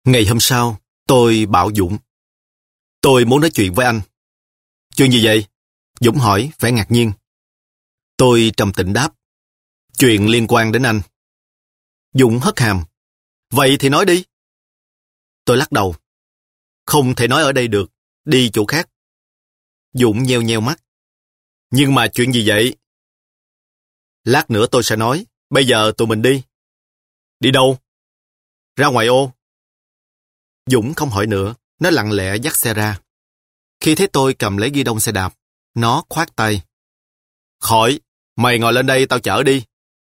Ngày hôm sau, tôi bảo Dũng. Tôi muốn nói chuyện với anh. Chuyện gì vậy? Dũng hỏi, vẻ ngạc nhiên. Tôi trầm tĩnh đáp. Chuyện liên quan đến anh. Dũng hất hàm. Vậy thì nói đi. Tôi lắc đầu. Không thể nói ở đây được, đi chỗ khác. Dũng nheo nheo mắt. Nhưng mà chuyện gì vậy? Lát nữa tôi sẽ nói, bây giờ tụi mình đi. Đi đâu? Ra ngoài ô. Dũng không hỏi nữa, nó lặng lẽ dắt xe ra. Khi thấy tôi cầm lấy ghi đông xe đạp, nó khoát tay. Khỏi, mày ngồi lên đây tao chở đi.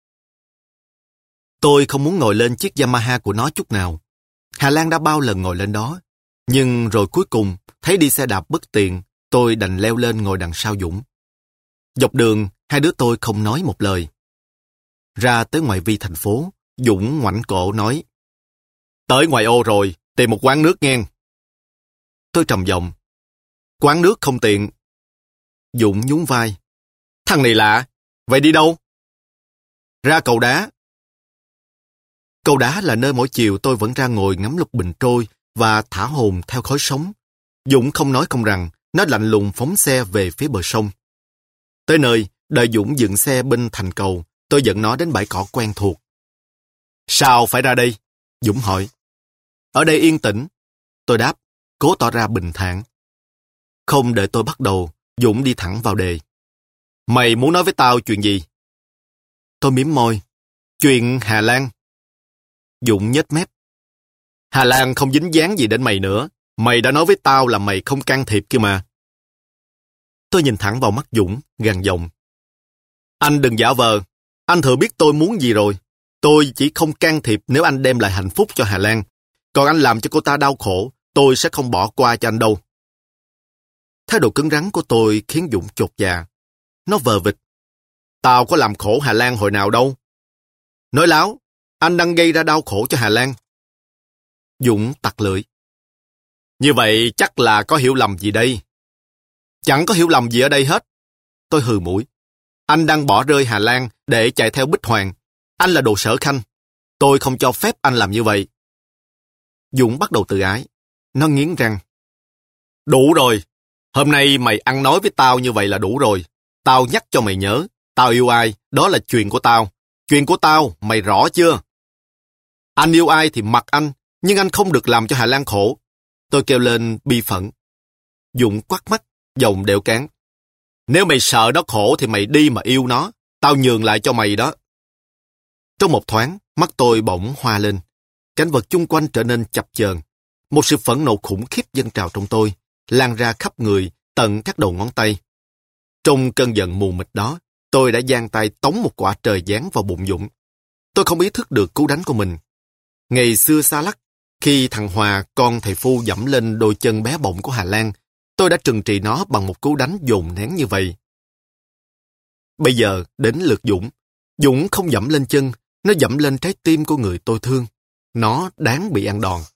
Tôi không muốn ngồi lên chiếc Yamaha của nó chút nào. Hà Lan đã bao lần ngồi lên đó. Nhưng rồi cuối cùng, thấy đi xe đạp bất tiện, tôi đành leo lên ngồi đằng sau Dũng. Dọc đường, hai đứa tôi không nói một lời. Ra tới ngoại vi thành phố, Dũng ngoảnh cổ nói. Tới ngoài ô rồi, tìm một quán nước nghe. Tôi trầm giọng. Quán nước không tiện. Dũng nhún vai. Thằng này lạ, vậy đi đâu? Ra cầu đá. Cầu đá là nơi mỗi chiều tôi vẫn ra ngồi ngắm lục bình trôi và thả hồn theo khói sóng. Dũng không nói không rằng, nó lạnh lùng phóng xe về phía bờ sông. Tới nơi, đợi Dũng dựng xe bên thành cầu, tôi dẫn nó đến bãi cỏ quen thuộc. Sao phải ra đây? Dũng hỏi. Ở đây yên tĩnh. Tôi đáp, cố tỏ ra bình thản. Không đợi tôi bắt đầu, Dũng đi thẳng vào đề. Mày muốn nói với tao chuyện gì? Tôi mím môi. Chuyện Hà Lan. Dũng nhếch mép. Hà Lan không dính dáng gì đến mày nữa. Mày đã nói với tao là mày không can thiệp kia mà. Tôi nhìn thẳng vào mắt Dũng, gằn giọng. Anh đừng giả vờ. Anh thừa biết tôi muốn gì rồi. Tôi chỉ không can thiệp nếu anh đem lại hạnh phúc cho Hà Lan. Còn anh làm cho cô ta đau khổ, tôi sẽ không bỏ qua cho anh đâu. Thái độ cứng rắn của tôi khiến Dũng chột dạ. Nó vờ vịt. Tao có làm khổ Hà Lan hồi nào đâu. Nói láo, anh đang gây ra đau khổ cho Hà Lan. Dũng tặc lưỡi. Như vậy chắc là có hiểu lầm gì đây. Chẳng có hiểu lầm gì ở đây hết. Tôi hừ mũi. Anh đang bỏ rơi Hà Lan để chạy theo Bích Hoàng. Anh là đồ sở khanh. Tôi không cho phép anh làm như vậy. Dũng bắt đầu tự ái. Nó nghiến răng. Đủ rồi. Hôm nay mày ăn nói với tao như vậy là đủ rồi. Tao nhắc cho mày nhớ. Tao yêu ai, đó là chuyện của tao. Chuyện của tao, mày rõ chưa? Anh yêu ai thì mặc anh, nhưng anh không được làm cho Hà Lan khổ. Tôi kêu lên bi phẫn. Dũng quắt mắt, giọng đệu cán. Nếu mày sợ nó khổ thì mày đi mà yêu nó. Tao nhường lại cho mày đó. Trong một thoáng, mắt tôi bỗng hoa lên. Cảnh vật chung quanh trở nên chập chờn. Một sự phẫn nộ khủng khiếp dâng trào trong tôi, lan ra khắp người, tận các đầu ngón tay. Trong cơn giận mù mịt đó, tôi đã giang tay tống một quả trời giáng vào bụng Dũng. Tôi không ý thức được cú đánh của mình. Ngày xưa xa lắc, khi thằng Hòa, con thầy Phu dẫm lên đôi chân bé bỏng của Hà Lan, tôi đã trừng trị nó bằng một cú đánh dồn nén như vậy. Bây giờ, đến lượt Dũng. Dũng không dẫm lên chân, nó dẫm lên trái tim của người tôi thương. Nó đáng bị ăn đòn.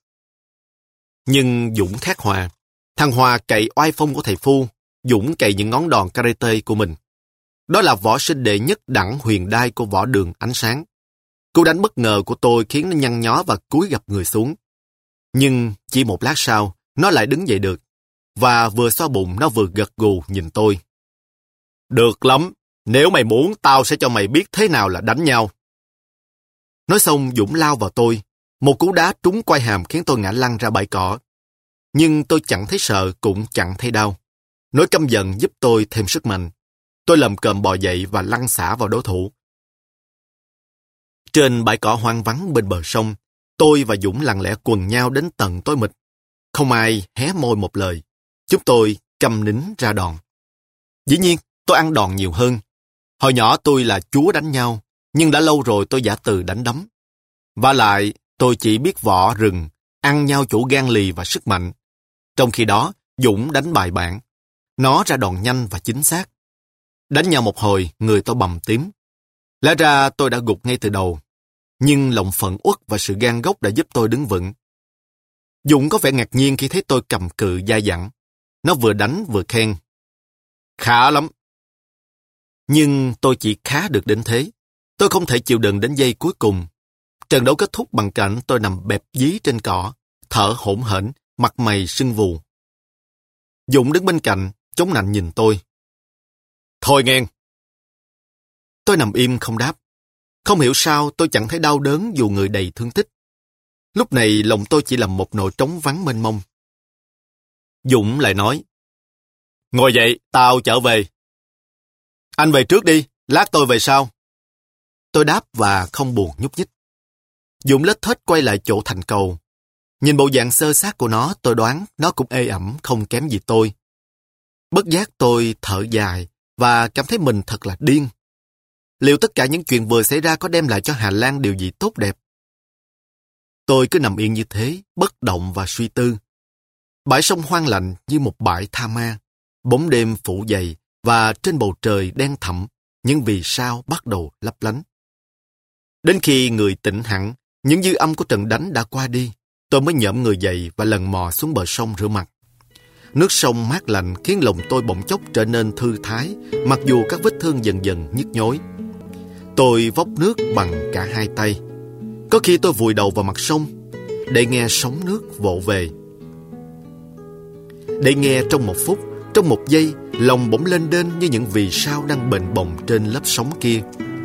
Nhưng Dũng khác Hòa. Thằng Hòa cậy oai phong của thầy Phu, Dũng cậy những ngón đòn karate của mình. Đó là võ sinh đệ nhất đẳng huyền đai của võ đường ánh sáng. Cú đánh bất ngờ của tôi khiến nó nhăn nhó và cúi gập người xuống. Nhưng chỉ một lát sau, nó lại đứng dậy được. Và vừa xoa bụng nó vừa gật gù nhìn tôi. Được lắm, nếu mày muốn tao sẽ cho mày biết thế nào là đánh nhau. Nói xong Dũng lao vào tôi. Một cú đá trúng quai hàm khiến tôi ngã lăn ra bãi cỏ. Nhưng tôi chẳng thấy sợ cũng chẳng thấy đau. Nỗi căm giận giúp tôi thêm sức mạnh. Tôi lầm cồm bò dậy và lăn xả vào đối thủ. Trên bãi cỏ hoang vắng bên bờ sông, tôi và Dũng lặng lẽ quần nhau đến tận tối mịt. Không ai hé môi một lời. Chúng tôi câm nín ra đòn. Dĩ nhiên, tôi ăn đòn nhiều hơn. Hồi nhỏ tôi là chúa đánh nhau, nhưng đã lâu rồi tôi giả từ đánh đấm. Vả lại, tôi chỉ biết võ rừng, ăn nhau chỗ gan lì và sức mạnh. Trong khi đó, Dũng đánh bài bản. Nó ra đòn nhanh và chính xác. Đánh nhau một hồi, người tôi bầm tím. Lẽ ra tôi đã gục ngay từ đầu. Nhưng lòng phẫn uất và sự gan góc đã giúp tôi đứng vững. Dũng có vẻ ngạc nhiên khi thấy tôi cầm cự dai dẳng. Nó vừa đánh vừa khen. Khá lắm. Nhưng tôi chỉ khá được đến thế. Tôi không thể chịu đựng đến giây cuối cùng. Trận đấu kết thúc bằng cảnh tôi nằm bẹp dí trên cỏ, thở hổn hển, mặt mày sưng vù. Dũng đứng bên cạnh, chống nạnh nhìn tôi. Thôi nghe. Tôi nằm im không đáp. Không hiểu sao tôi chẳng thấy đau đớn dù người đầy thương tích. Lúc này lòng tôi chỉ là một nỗi trống vắng mênh mông. Dũng lại nói. Ngồi dậy, tao trở về. Anh về trước đi, lát tôi về sau. Tôi đáp và không buồn nhúc nhích. Dũng lết thết quay lại chỗ thành cầu. Nhìn bộ dạng xơ xác của nó, tôi đoán nó cũng ê ẩm không kém gì tôi. Bất giác tôi thở dài và cảm thấy mình thật là điên. Liệu tất cả những chuyện vừa xảy ra có đem lại cho Hà Lan điều gì tốt đẹp? Tôi cứ nằm yên như thế, bất động và suy tư. Bãi sông hoang lạnh như một bãi tha ma. Bóng đêm phủ dày và trên bầu trời đen thẳm, những vì sao bắt đầu lấp lánh. Đến khi người tỉnh hẳn, những dư âm của trận đánh đã qua đi, tôi mới nhổm người dậy và lần mò xuống bờ sông rửa mặt. Nước sông mát lạnh khiến lòng tôi bỗng chốc trở nên thư thái, mặc dù các vết thương dần dần nhức nhối. Tôi vốc nước bằng cả hai tay. Có khi tôi vùi đầu vào mặt sông để nghe sóng nước vỗ về. Để nghe trong một phút, trong một giây, lòng bỗng lên đên như những vì sao đang bềnh bồng trên lớp sóng kia.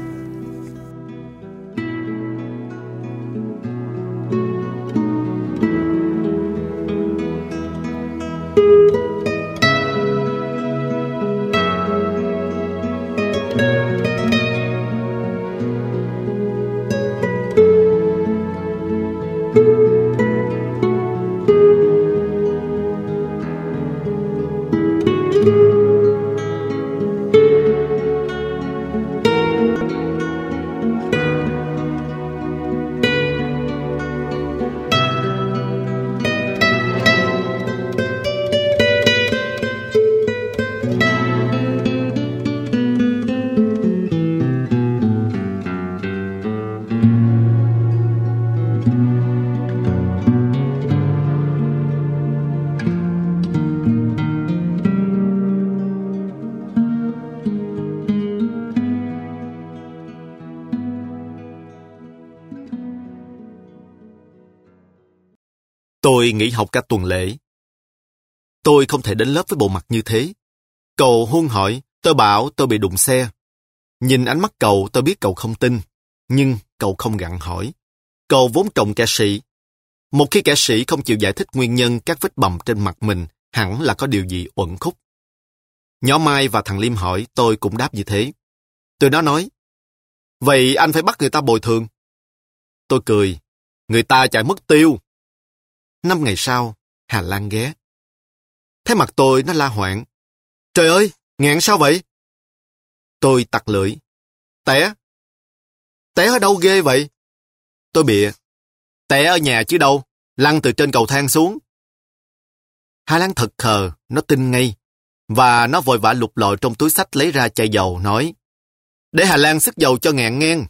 Tôi nghỉ học cả tuần lễ. Tôi không thể đến lớp với bộ mặt như thế. Cậu huân hỏi, tôi bảo tôi bị đụng xe. Nhìn ánh mắt cậu, tôi biết cậu không tin. Nhưng cậu không gặng hỏi. Cậu vốn trồng kẻ sĩ. Một khi kẻ sĩ không chịu giải thích nguyên nhân các vết bầm trên mặt mình, hẳn là có điều gì uẩn khúc. Nhỏ Mai và thằng Liêm hỏi, tôi cũng đáp như thế. Tụi nó nói, vậy anh phải bắt người ta bồi thường. Tôi cười, người ta chạy mất tiêu. 5 ngày sau, Hà Lan ghé. Thấy mặt tôi, nó la hoảng. Trời ơi, ngạn sao vậy? Tôi tặc lưỡi. Té. Té ở đâu ghê vậy? Tôi bịa. Té ở nhà chứ đâu, lăn từ trên cầu thang xuống. Hà Lan thật khờ, nó tin ngay. Và nó vội vã lục lọi trong túi xách lấy ra chai dầu, nói. Để Hà Lan sức dầu cho ngạn ngang.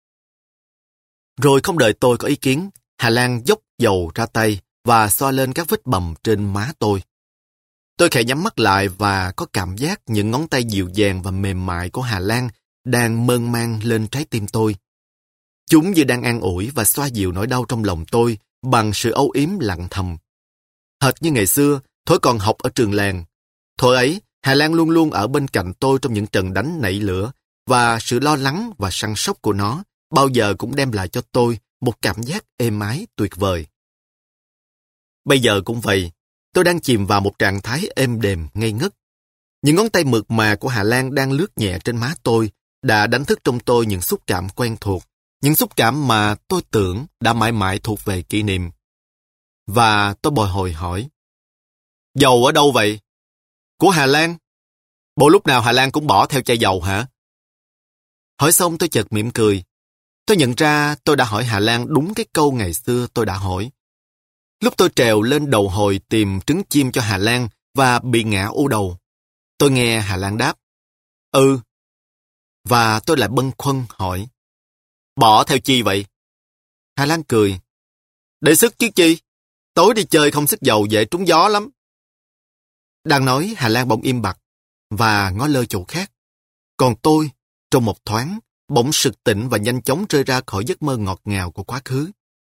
Rồi không đợi tôi có ý kiến, Hà Lan dốc dầu ra tay và xoa lên các vết bầm trên má tôi. Tôi khẽ nhắm mắt lại và có cảm giác những ngón tay dịu dàng và mềm mại của Hà Lan đang mơn man lên trái tim tôi. Chúng như đang an ủi và xoa dịu nỗi đau trong lòng tôi bằng sự âu yếm lặng thầm. Hệt như ngày xưa, Thối còn học ở trường làng. Thuở ấy, Hà Lan luôn luôn ở bên cạnh tôi trong những trận đánh nảy lửa, và sự lo lắng và săn sóc của nó bao giờ cũng đem lại cho tôi một cảm giác êm ái tuyệt vời. Bây giờ cũng vậy, tôi đang chìm vào một trạng thái êm đềm ngây ngất. Những ngón tay mượt mà của Hà Lan đang lướt nhẹ trên má tôi đã đánh thức trong tôi những xúc cảm quen thuộc, những xúc cảm mà tôi tưởng đã mãi mãi thuộc về kỷ niệm. Và tôi bồi hồi hỏi, dầu ở đâu vậy? Của Hà Lan. Bộ lúc nào Hà Lan cũng bỏ theo chai dầu hả? Hỏi xong tôi chợt mỉm cười. Tôi nhận ra tôi đã hỏi Hà Lan đúng cái câu ngày xưa tôi đã hỏi. Lúc tôi trèo lên đầu hồi tìm trứng chim cho Hà Lan và bị ngã u đầu, tôi nghe Hà Lan đáp, ừ. Và tôi lại bâng khuâng hỏi, bỏ theo chi vậy? Hà Lan cười, để sức chứ chi, tối đi chơi không xức dầu dễ trúng gió lắm. Đang nói, Hà Lan bỗng im bặt và ngó lơ chỗ khác. Còn tôi, trong một thoáng, bỗng sực tỉnh và nhanh chóng rơi ra khỏi giấc mơ ngọt ngào của quá khứ.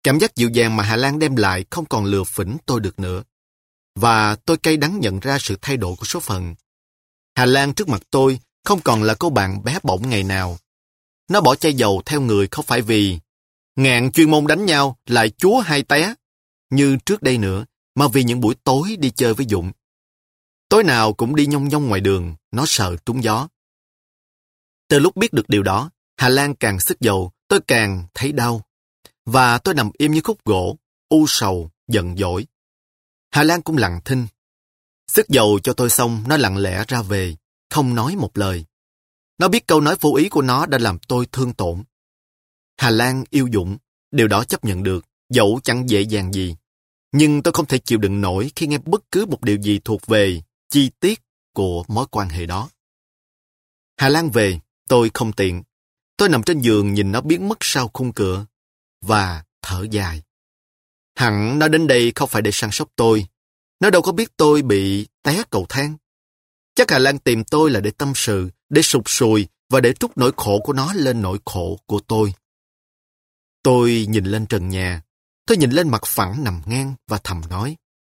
Cảm giác dịu dàng mà Hà Lan đem lại không còn lừa phỉnh tôi được nữa. Và tôi cay đắng nhận ra sự thay đổi của số phận. Hà Lan trước mặt tôi không còn là cô bạn bé bỏng ngày nào. Nó bỏ chai dầu theo người không phải vì Ngạn chuyên môn đánh nhau lại chúa hay té như trước đây nữa, mà vì những buổi tối đi chơi với Dũng. Tối nào cũng đi nhông nhông ngoài đường, nó sợ trúng gió. Từ lúc biết được điều đó, Hà Lan càng sức dầu, tôi càng thấy đau. Và tôi nằm im như khúc gỗ, u sầu, giận dỗi. Hà Lan cũng lặng thinh. Sức dầu cho tôi xong, nó lặng lẽ ra về, không nói một lời. Nó biết câu nói vô ý của nó đã làm tôi thương tổn. Hà Lan yêu Dũng, điều đó chấp nhận được, dẫu chẳng dễ dàng gì. Nhưng tôi không thể chịu đựng nổi khi nghe bất cứ một điều gì thuộc về chi tiết của mối quan hệ đó. Hà Lan về, tôi không tiện. Tôi nằm trên giường nhìn nó biến mất sau khung cửa và thở dài. Hẳn nó đến đây không phải để săn sóc tôi. Nó đâu có biết tôi bị té cầu thang. Chắc Hà Lan tìm tôi là để tâm sự, để sụt sùi và để trút nỗi khổ của nó lên nỗi khổ của tôi. Tôi nhìn lên trần nhà. Tôi nhìn lên mặt phẳng nằm ngang và thầm nói.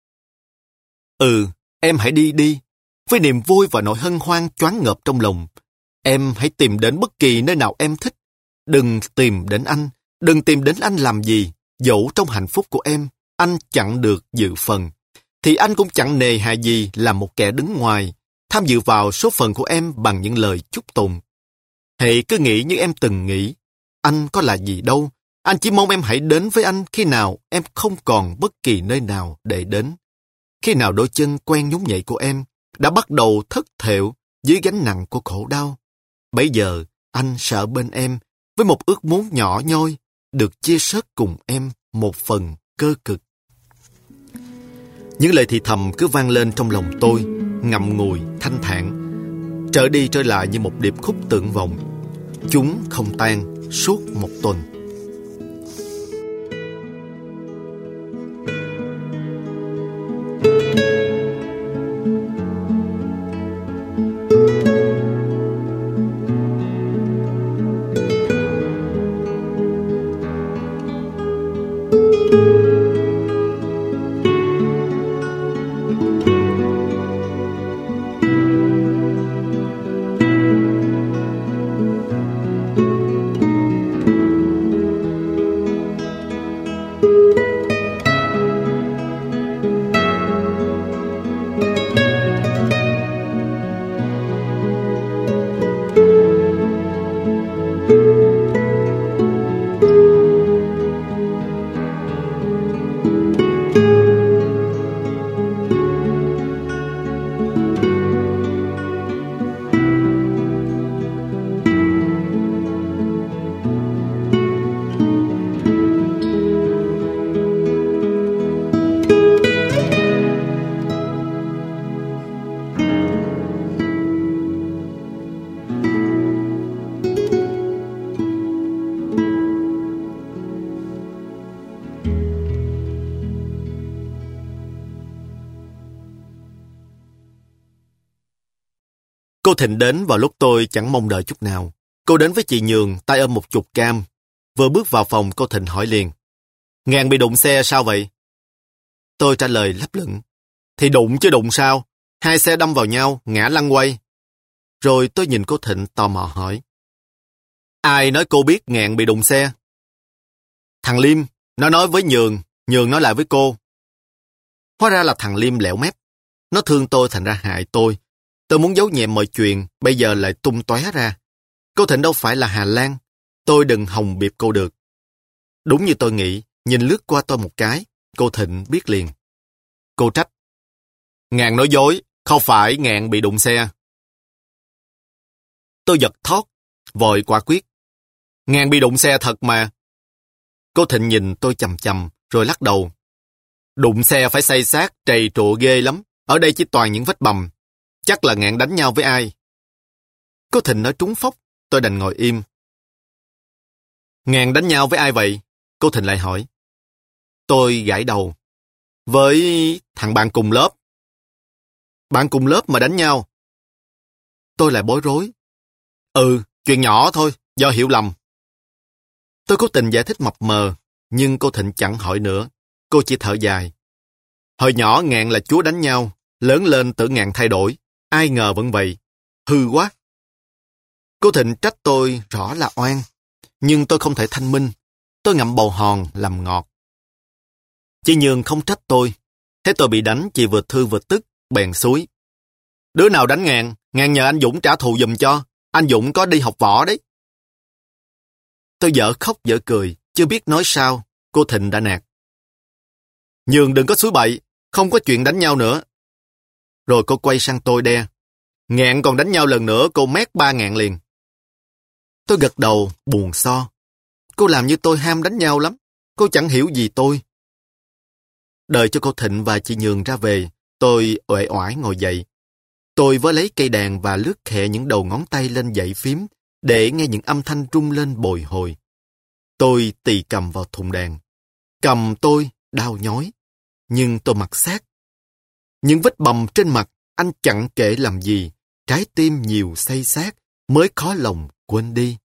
Em hãy đi đi. Với niềm vui và nỗi hân hoan choáng ngợp trong lòng. Em hãy tìm đến bất kỳ nơi nào em thích. Đừng tìm đến anh. Đừng tìm đến anh làm gì. Dẫu trong hạnh phúc của em, anh chẳng được dự phần. Thì anh cũng chẳng nề hà gì là một kẻ đứng ngoài, tham dự vào số phận của em bằng những lời chúc tụng. Hãy cứ nghĩ như em từng nghĩ. Anh có là gì đâu. Anh chỉ mong em hãy đến với anh khi nào em không còn bất kỳ nơi nào để đến. Khi nào đôi chân quen nhún nhảy của em đã bắt đầu thất thểu dưới gánh nặng của khổ đau. Bây giờ anh sẽ ở bên em với một ước muốn nhỏ nhoi được chia sẻ cùng em một phần cơ cực. Những lời thì thầm cứ vang lên trong lòng tôi, ngậm ngùi, thanh thản, trở đi trở lại như một điệp khúc tưởng vọng. Chúng không tan suốt một tuần. Cô Thịnh đến vào lúc tôi chẳng mong đợi chút nào. Cô đến với chị Nhường, tay ôm một chục cam. Vừa bước vào phòng, cô Thịnh hỏi liền. Ngạn bị đụng xe sao vậy? Tôi trả lời lấp lửng. Thì đụng chứ đụng sao? Hai xe đâm vào nhau, ngã lăn quay. Rồi tôi nhìn cô Thịnh tò mò hỏi. Ai nói cô biết Ngạn bị đụng xe? Thằng Liêm, nó nói với Nhường, Nhường nói lại với cô. Hóa ra là thằng Liêm lẻo mép. Nó thương tôi thành ra hại tôi. Tôi muốn giấu nhẹm mọi chuyện, bây giờ lại tung tóe ra. Cô Thịnh đâu phải là Hà Lan. Tôi đừng hòng bịp cô được. Đúng như tôi nghĩ, nhìn lướt qua tôi một cái, cô Thịnh biết liền. Cô trách. Ngạn nói dối, không phải Ngạn bị đụng xe. Tôi giật thót, vội quả quyết. Ngạn bị đụng xe thật mà. Cô Thịnh nhìn tôi chằm chằm, rồi lắc đầu. Đụng xe phải xây xác, trầy trụa ghê lắm. Ở đây chỉ toàn những vết bầm. Chắc là Ngạn đánh nhau với ai. Cô Thịnh nói trúng phốc, tôi đành ngồi im. Ngạn đánh nhau với ai vậy? Cô Thịnh lại hỏi. Tôi gãi đầu. Với thằng bạn cùng lớp. Bạn cùng lớp mà đánh nhau? Tôi lại bối rối. Chuyện nhỏ thôi, do hiểu lầm. Tôi cố tình giải thích mập mờ. nhưng cô Thịnh chẳng hỏi nữa. Cô chỉ thở dài. Hồi nhỏ Ngạn là chúa đánh nhau, lớn lên tưởng Ngạn thay đổi. Ai ngờ vẫn vậy. Hư quá. Cô Thịnh trách tôi rõ là oan, nhưng tôi không thể thanh minh. Tôi ngậm bầu hòn làm ngọt. Chị Nhường không trách tôi. Thấy tôi bị đánh, chị vừa thương vừa tức, bèn xúi. Đứa nào đánh Ngạn, Ngạn nhờ anh Dũng trả thù giùm cho. Anh Dũng có đi học võ đấy. Tôi dở khóc dở cười, chưa biết nói sao. Cô Thịnh đã nạt. Nhường đừng có xúi bậy, không có chuyện đánh nhau nữa. Rồi cô quay sang tôi đe. Ngạn còn đánh nhau lần nữa, cô mét 3 ngàn liền. Tôi gật đầu, buồn so. Cô làm như tôi ham đánh nhau lắm. Cô chẳng hiểu gì tôi. Đợi cho cô Thịnh và chị Nhường ra về, tôi uể oải ngồi dậy. Tôi với lấy cây đàn và lướt khẽ những đầu ngón tay lên dãy phím để nghe những âm thanh rung lên bồi hồi. Tôi tì cầm vào thùng đàn. Cầm tôi đau nhói, nhưng tôi mặc xác. Những vết bầm trên mặt anh chẳng kể làm gì, trái tim nhiều xây xác mới khó lòng quên đi.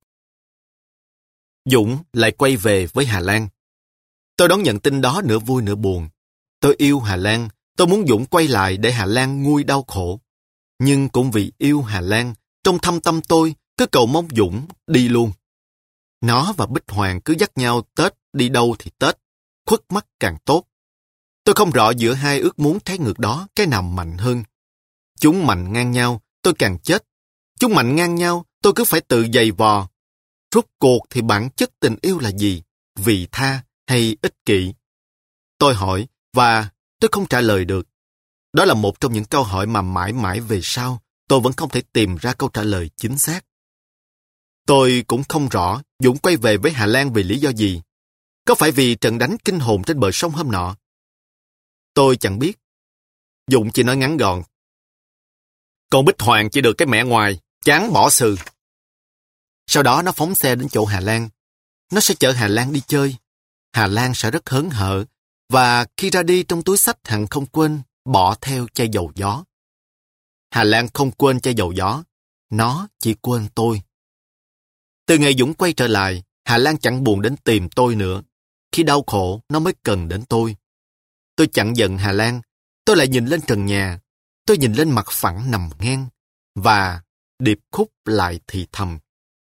Dũng lại quay về với Hà Lan. Tôi đón nhận tin đó nửa vui nửa buồn. Tôi yêu Hà Lan, tôi muốn Dũng quay lại để Hà Lan nguôi đau khổ. Nhưng cũng vì yêu Hà Lan, trong thâm tâm tôi cứ cầu mong Dũng đi luôn. Nó và Bích Hoàng cứ dắt nhau Tết đi đâu thì Tết, khuất mắt càng tốt. Tôi không rõ giữa hai ước muốn trái ngược đó cái nào mạnh hơn. Chúng mạnh ngang nhau, tôi càng chết. Chúng mạnh ngang nhau, tôi cứ phải tự giày vò. Rốt cuộc thì bản chất tình yêu là gì? Vị tha hay ích kỷ? Tôi hỏi và tôi không trả lời được. Đó là một trong những câu hỏi mà mãi mãi về sau tôi vẫn không thể tìm ra câu trả lời chính xác. Tôi cũng không rõ Dũng quay về với Hà Lan vì lý do gì. Có phải vì trận đánh kinh hồn trên bờ sông hôm nọ? Tôi chẳng biết. Dũng chỉ nói ngắn gọn. Con Bích Hoàng chỉ được cái mẹ ngoài, chán bỏ sừ. Sau đó nó phóng xe đến chỗ Hà Lan. Nó sẽ chở Hà Lan đi chơi. Hà Lan sẽ rất hớn hở, và khi ra đi trong túi xách hẳn không quên bỏ theo chai dầu gió. Hà Lan không quên chai dầu gió, nó chỉ quên tôi. Từ ngày Dũng quay trở lại, Hà Lan chẳng buồn đến tìm tôi nữa. Khi đau khổ, nó mới cần đến tôi. Tôi chẳng giận Hà Lan, tôi lại nhìn lên trần nhà. Tôi nhìn lên mặt phẳng nằm ngang, và điệp khúc lại thì thầm.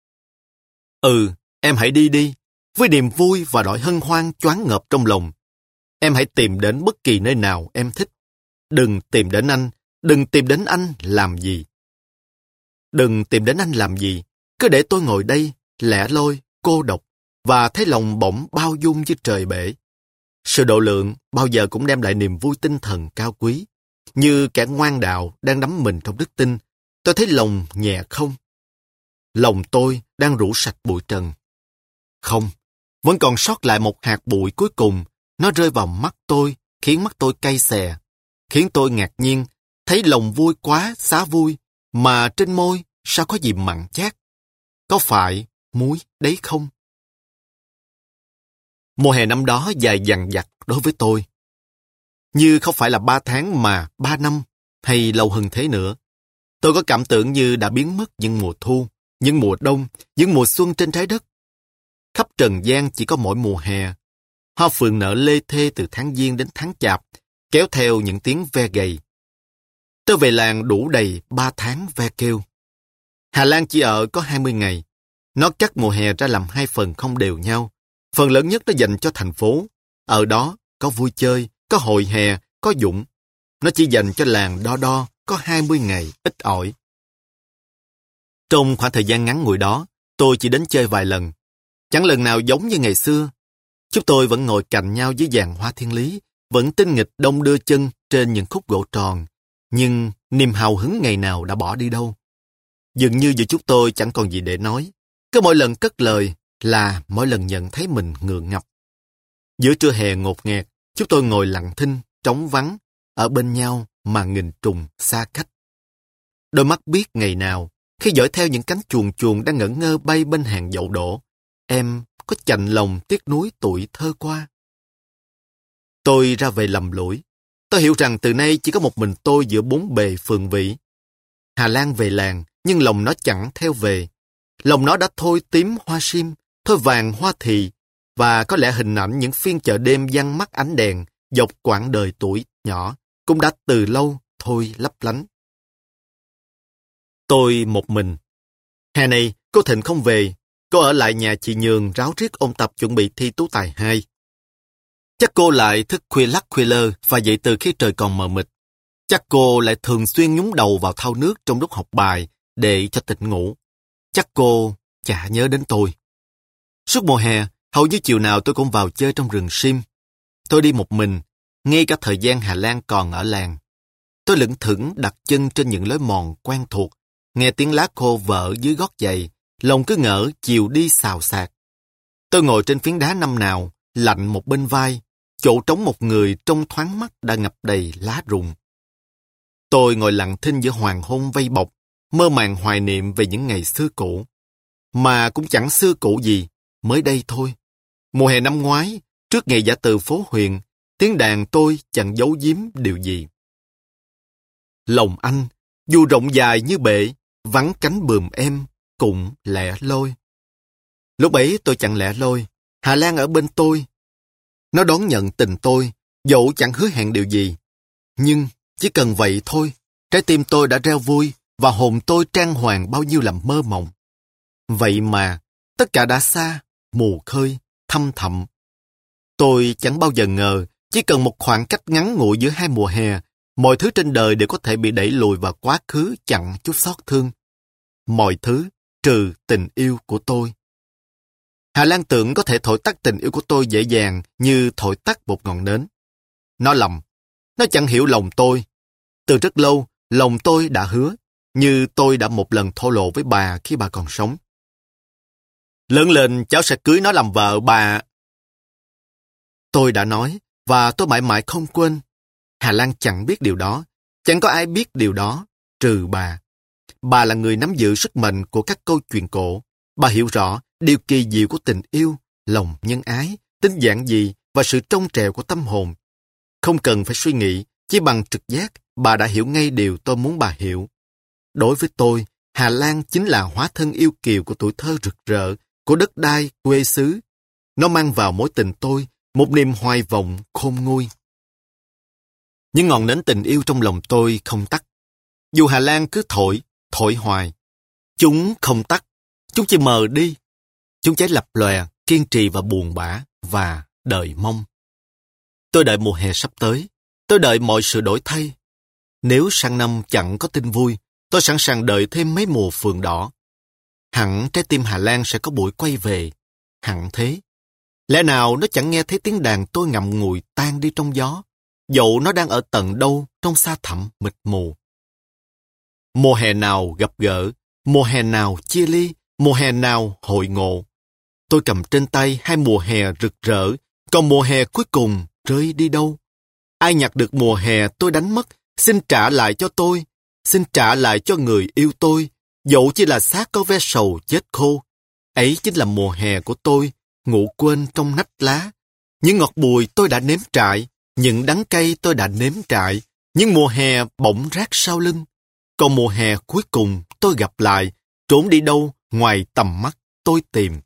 Em hãy đi đi, với niềm vui và nỗi hân hoan choáng ngợp trong lòng. Em hãy tìm đến bất kỳ nơi nào em thích. Đừng tìm đến anh, đừng tìm đến anh làm gì. Đừng tìm đến anh làm gì, cứ để tôi ngồi đây, lẻ loi, cô độc, và thấy lòng bỗng bao dung như trời bể. Sự độ lượng bao giờ cũng đem lại niềm vui tinh thần cao quý. Như kẻ ngoan đạo đang đắm mình trong đức tin, tôi thấy lòng nhẹ không. Lòng tôi đang rũ sạch bụi trần. Không, vẫn còn sót lại một hạt bụi cuối cùng. Nó rơi vào mắt tôi, khiến mắt tôi cay xè, khiến tôi ngạc nhiên, thấy lòng vui quá, xá vui, mà trên môi sao có gì mặn chát. Có phải muối đấy không? Mùa hè năm đó dài dằng dặc đối với tôi. Như không phải là 3 tháng mà 3 năm, hay lâu hơn thế nữa. Tôi có cảm tưởng như đã biến mất những mùa thu, những mùa đông, những mùa xuân trên trái đất. Khắp trần gian chỉ có mỗi mùa hè. Hoa phượng nở lê thê từ tháng Giêng đến tháng Chạp, kéo theo những tiếng ve gầy. Tôi về làng đủ đầy 3 tháng ve kêu. Hà Lan chỉ ở có 20 ngày. Nó cắt mùa hè ra làm 2 phần không đều nhau. Phần lớn nhất nó dành cho thành phố. Ở đó có vui chơi, có hội hè, có Dũng. Nó chỉ dành cho làng Đo Đo có 20 ngày ít ỏi. Trong khoảng thời gian ngắn ngủi đó, tôi chỉ đến chơi vài lần. Chẳng lần nào giống như ngày xưa. Chúng tôi vẫn ngồi cạnh nhau dưới giàn hoa thiên lý, vẫn tinh nghịch đông đưa chân trên những khúc gỗ tròn. Nhưng niềm hào hứng ngày nào đã bỏ đi đâu. Dường như giữa chúng tôi chẳng còn gì để nói. Cứ mỗi lần cất lời là mỗi lần nhận thấy mình ngượng ngập. Giữa trưa hè ngột ngạt, chúng tôi ngồi lặng thinh, trống vắng, ở bên nhau mà nghìn trùng xa cách. Đôi mắt biết ngày nào, khi dõi theo những cánh chuồn chuồn đang ngẩn ngơ bay bên hàng dậu đổ, em có chạnh lòng tiếc nuối tuổi thơ qua. Tôi ra về lầm lũi. Tôi hiểu rằng từ nay chỉ có một mình tôi giữa bốn bề phường vĩ. Hà Lan về làng, nhưng lòng nó chẳng theo về. Lòng nó đã thôi tím hoa sim, thôi vàng hoa thì, và có lẽ hình ảnh những phiên chợ đêm văng mắt ánh đèn dọc quãng đời tuổi nhỏ cũng đã từ lâu thôi lấp lánh. Tôi một mình. Hè này, cô Thịnh không về. Cô ở lại nhà chị Nhường ráo riết ôn tập chuẩn bị thi Tú Tài 2. Chắc cô lại thức khuya lắc khuya lơ và dậy từ khi trời còn mờ mịt. Chắc cô lại thường xuyên nhúng đầu vào thau nước trong lúc học bài để cho tỉnh ngủ. Chắc cô chả nhớ đến tôi. Suốt mùa hè, hầu như chiều nào tôi cũng vào chơi trong rừng sim. Tôi đi một mình, ngay cả thời gian Hà Lan còn ở làng. Tôi lững thững đặt chân trên những lối mòn quen thuộc, nghe tiếng lá khô vỡ dưới gót giày, lòng cứ ngỡ chiều đi xào xạc. Tôi ngồi trên phiến đá năm nào, lạnh một bên vai, chỗ trống một người trong thoáng mắt đã ngập đầy lá rụng. Tôi ngồi lặng thinh giữa hoàng hôn vây bọc, mơ màng hoài niệm về những ngày xưa cũ. Mà cũng chẳng xưa cũ gì, mới đây thôi. Mùa hè năm ngoái, trước ngày giã từ phố Huyền, tiếng đàn tôi chẳng giấu giếm điều gì. Lòng anh, dù rộng dài như bể, vắng cánh bườm em, cũng lẻ loi. Lúc ấy tôi chẳng lẻ loi, Hà Lan ở bên tôi. Nó đón nhận tình tôi, dẫu chẳng hứa hẹn điều gì. Nhưng chỉ cần vậy thôi, trái tim tôi đã reo vui và hồn tôi trang hoàng bao nhiêu làm mơ mộng. Vậy mà, tất cả đã xa, mù khơi, thăm thẳm. Tôi chẳng bao giờ ngờ, chỉ cần một khoảng cách ngắn ngủi giữa hai mùa hè, mọi thứ trên đời đều có thể bị đẩy lùi vào quá khứ chẳng chút xót thương. Mọi thứ trừ tình yêu của tôi. Hà Lan tưởng có thể thổi tắt tình yêu của tôi dễ dàng như thổi tắt một ngọn nến. Nó lầm. Nó chẳng hiểu lòng tôi. Từ rất lâu, lòng tôi đã hứa, như tôi đã một lần thổ lộ với bà khi bà còn sống. Lớn lên cháu sẽ cưới nó làm vợ bà. Tôi đã nói, và tôi mãi mãi không quên. Hà Lan chẳng biết điều đó. Chẳng có ai biết điều đó, trừ bà. Bà là người nắm giữ sức mạnh của các câu chuyện cổ. Bà hiểu rõ điều kỳ diệu của tình yêu, lòng nhân ái, tính giản dị và sự trong trẻo của tâm hồn. Không cần phải suy nghĩ, chỉ bằng trực giác, bà đã hiểu ngay điều tôi muốn bà hiểu. Đối với tôi, Hà Lan chính là hóa thân yêu kiều của tuổi thơ rực rỡ, của đất đai, quê xứ. Nó mang vào mối tình tôi một niềm hoài vọng khôn nguôi. Những ngọn nến tình yêu trong lòng tôi không tắt. Dù Hà Lan cứ thổi hoài. Chúng không tắt, chúng chỉ mờ đi. Chúng cháy lập lòe, kiên trì và buồn bã, và đợi mong. Tôi đợi mùa hè sắp tới. Tôi đợi mọi sự đổi thay. Nếu sang năm chẳng có tin vui, tôi sẵn sàng đợi thêm mấy mùa phượng đỏ. Hẳn trái tim Hà Lan sẽ có buổi quay về. Hẳn thế. Lẽ nào nó chẳng nghe thấy tiếng đàn tôi ngậm ngùi tan đi trong gió, dẫu nó đang ở tận đâu trong xa thẳm mịt mù. Mùa hè nào gặp gỡ, mùa hè nào chia ly, mùa hè nào hội ngộ. Tôi cầm trên tay hai mùa hè rực rỡ, còn mùa hè cuối cùng rơi đi đâu? Ai nhặt được mùa hè tôi đánh mất, xin trả lại cho tôi, xin trả lại cho người yêu tôi, dẫu chỉ là xác có ve sầu chết khô. Ấy chính là mùa hè của tôi, ngủ quên trong nách lá. Những ngọt bùi tôi đã nếm trải, những đắng cay tôi đã nếm trải, những mùa hè bỗng rác sau lưng. Còn mùa hè cuối cùng tôi gặp lại, trốn đi đâu ngoài tầm mắt tôi tìm.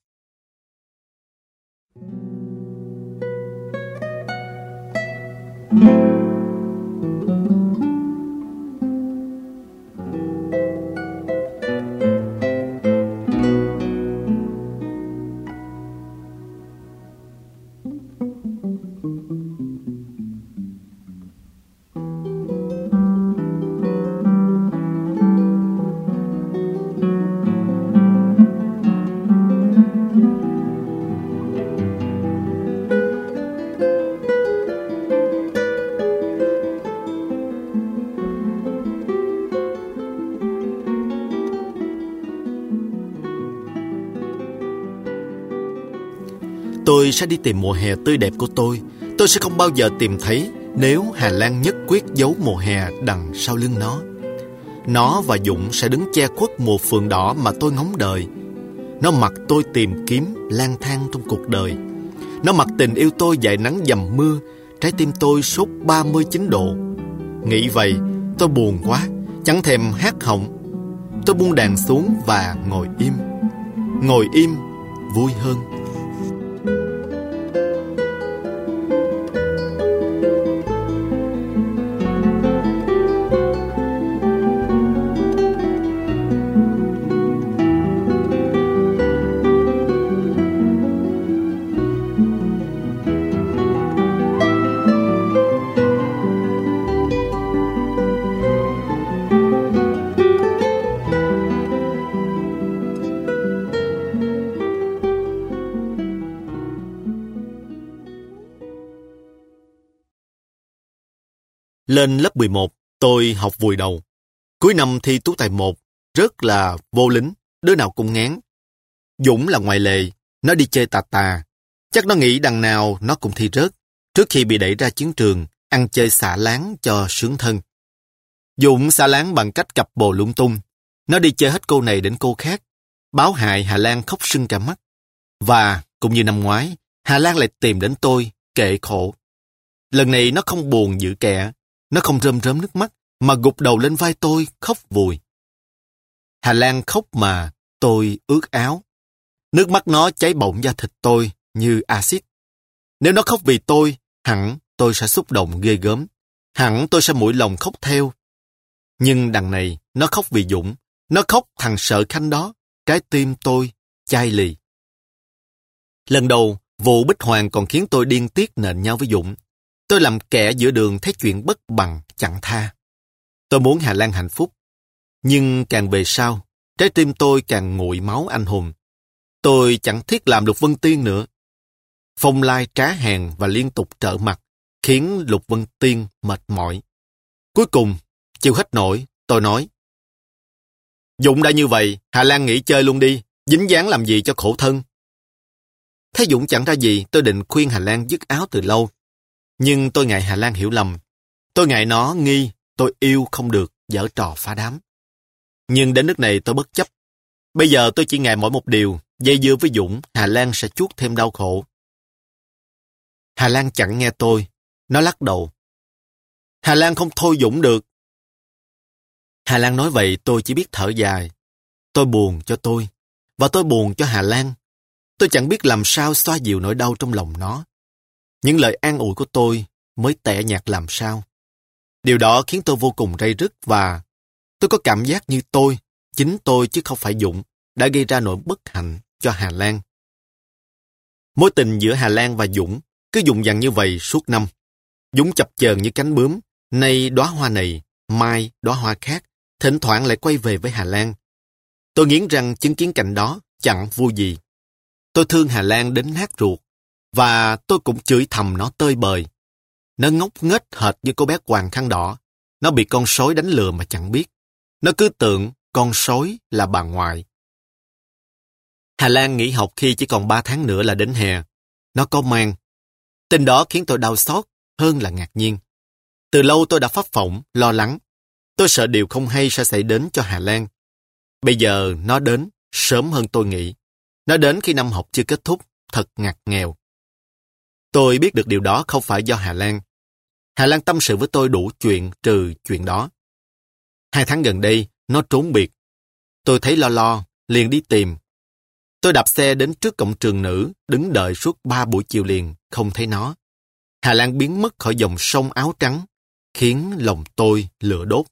Tôi sẽ đi tìm mùa hè tươi đẹp của tôi. Tôi sẽ không bao giờ tìm thấy nếu Hà Lan nhất quyết giấu mùa hè đằng sau lưng nó. Nó và Dũng sẽ đứng che khuất mùa phượng đỏ mà tôi ngóng đợi. Nó mặc tôi tìm kiếm lang thang trong cuộc đời. Nó mặc tình yêu tôi dải nắng dầm mưa. Trái tim tôi sốt 39 độ. Nghĩ vậy, tôi buồn quá, chẳng thèm hát họng. Tôi buông đàn xuống và ngồi im. Ngồi im vui hơn. Lên lớp 11, tôi học vùi đầu. Cuối năm thi tú tài 1, rất là vô lính, đứa nào cũng ngán. Dũng là ngoại lệ, nó đi chơi tà tà. Chắc nó nghĩ đằng nào nó cũng thi rớt, trước khi bị đẩy ra chiến trường, ăn chơi xả láng cho sướng thân. Dũng xả láng bằng cách cặp bồ lung tung. Nó đi chơi hết cô này đến cô khác. Báo hại Hà Lan khóc sưng cả mắt. Và, cũng như năm ngoái, Hà Lan lại tìm đến tôi, kệ khổ. Lần này nó không buồn giữ kẻ, nó không rơm rớm nước mắt, mà gục đầu lên vai tôi, khóc vùi. Hà Lan khóc mà tôi ướt áo. Nước mắt nó cháy bỏng da thịt tôi như axit. Nếu nó khóc vì tôi, hẳn tôi sẽ xúc động ghê gớm. Hẳn tôi sẽ mũi lòng khóc theo. Nhưng đằng này, nó khóc vì Dũng. Nó khóc thằng sợ khanh đó. Trái tim tôi chai lì. Lần đầu, vụ Bích Hoàng còn khiến tôi điên tiết nện nhau với Dũng. Tôi làm kẻ giữa đường thấy chuyện bất bằng, chẳng tha. Tôi muốn Hà Lan hạnh phúc. Nhưng càng về sau, trái tim tôi càng nguội máu anh hùng. Tôi chẳng thiết làm Lục Vân Tiên nữa. Phong Lai trá hèn và liên tục trở mặt, khiến Lục Vân Tiên mệt mỏi. Cuối cùng, chịu hết nổi, tôi nói: Dũng đã như vậy, Hà Lan nghỉ chơi luôn đi, dính dáng làm gì cho khổ thân. Thấy Dũng chẳng ra gì, tôi định khuyên Hà Lan dứt áo từ lâu. Nhưng tôi ngại Hà Lan hiểu lầm. Tôi ngại nó nghi tôi yêu không được, giở trò phá đám. Nhưng đến nước này tôi bất chấp. Bây giờ tôi chỉ ngại mỗi một điều, dây dưa với Dũng, Hà Lan sẽ chuốc thêm đau khổ. Hà Lan chẳng nghe tôi. Nó lắc đầu. Hà Lan không thôi Dũng được. Hà Lan nói vậy tôi chỉ biết thở dài. Tôi buồn cho tôi, và tôi buồn cho Hà Lan. Tôi chẳng biết làm sao xoa dịu nỗi đau trong lòng nó. Những lời an ủi của tôi mới tẻ nhạt làm sao. Điều đó khiến tôi vô cùng ray rứt và tôi có cảm giác như chính tôi chứ không phải Dũng, đã gây ra nỗi bất hạnh cho Hà Lan. Mối tình giữa Hà Lan và Dũng cứ dùng dằng như vậy suốt năm. Dũng chập chờn như cánh bướm, nay đóa hoa này, mai đóa hoa khác, thỉnh thoảng lại quay về với Hà Lan. Tôi nghiến răng chứng kiến cảnh đó, chẳng vui gì. Tôi thương Hà Lan đến nát ruột, và tôi cũng chửi thầm nó tơi bời. Nó ngốc nghếch hệt như cô bé quàng khăn đỏ. Nó bị con sói đánh lừa mà chẳng biết. Nó cứ tưởng con sói là bà ngoại. Hà Lan nghỉ học khi chỉ còn 3 tháng nữa là đến hè. Nó có mang. Tin đó khiến tôi đau xót hơn là ngạc nhiên. Từ lâu tôi đã phấp phỏng, lo lắng. Tôi sợ điều không hay sẽ xảy đến cho Hà Lan. Bây giờ nó đến sớm hơn tôi nghĩ. Nó đến khi năm học chưa kết thúc, thật ngặt nghèo. Tôi biết được điều đó không phải do Hà Lan. Hà Lan tâm sự với tôi đủ chuyện trừ chuyện đó. 2 tháng gần đây, nó trốn biệt. Tôi thấy lo, liền đi tìm. Tôi đạp xe đến trước cổng trường nữ, đứng đợi suốt 3 buổi chiều liền, không thấy nó. Hà Lan biến mất khỏi dòng sông áo trắng, khiến lòng tôi lửa đốt.